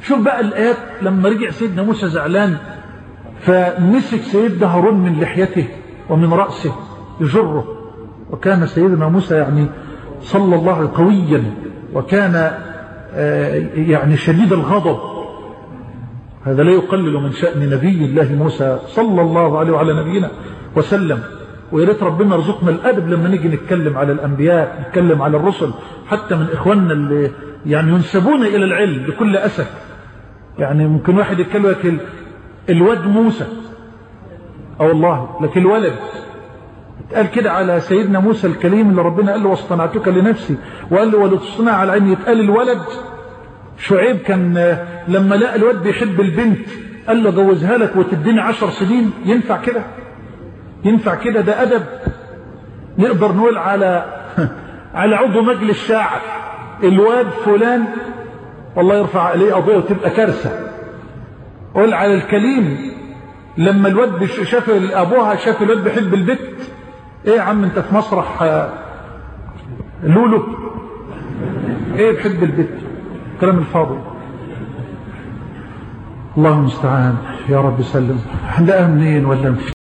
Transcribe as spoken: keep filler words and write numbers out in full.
شوف بقى الآيات لما رجع سيدنا موسى زعلان فمسك سيدنا هارون من لحيته ومن رأسه يجره، وكان سيدنا موسى يعني صلى الله عليه قويا، وكان يعني شديد الغضب. هذا لا يقلل من شأن نبي الله موسى صلى الله عليه وعلى نبينا وسلم. وياريت ربنا رزقنا الأدب لما نيجي نتكلم على الأنبياء، نتكلم على الرسل، حتى من إخواننا اللي يعني ينسبون إلى العلم بكل أسف. يعني ممكن واحد يتكلم لك الواد موسى، أو الله لك الولد، قال كده على سيدنا موسى الكليم اللي ربنا قال له واصطنعتك لنفسي، وقال له ولتصنع على عيني، يتقال الولد. شعيب كان لما لقى الواد بيحب البنت قال له جوزها لك وتديني عشر سنين. ينفع كده؟ ينفع كده؟ ده أدب؟ نقدر نقول على على عضو مجلس شاعر الواد فلان والله يرفع عليه قضية وتبقى كارثة. قول على الكليم لما الواد شاف أبوها شاف الواد بيحب البنت، ايه يا عم انت في مسرح لولو؟ ايه بحب البنت؟ كلام الفاضي. الله المستعان. يا رب سلم. هنلاقيها منين ولا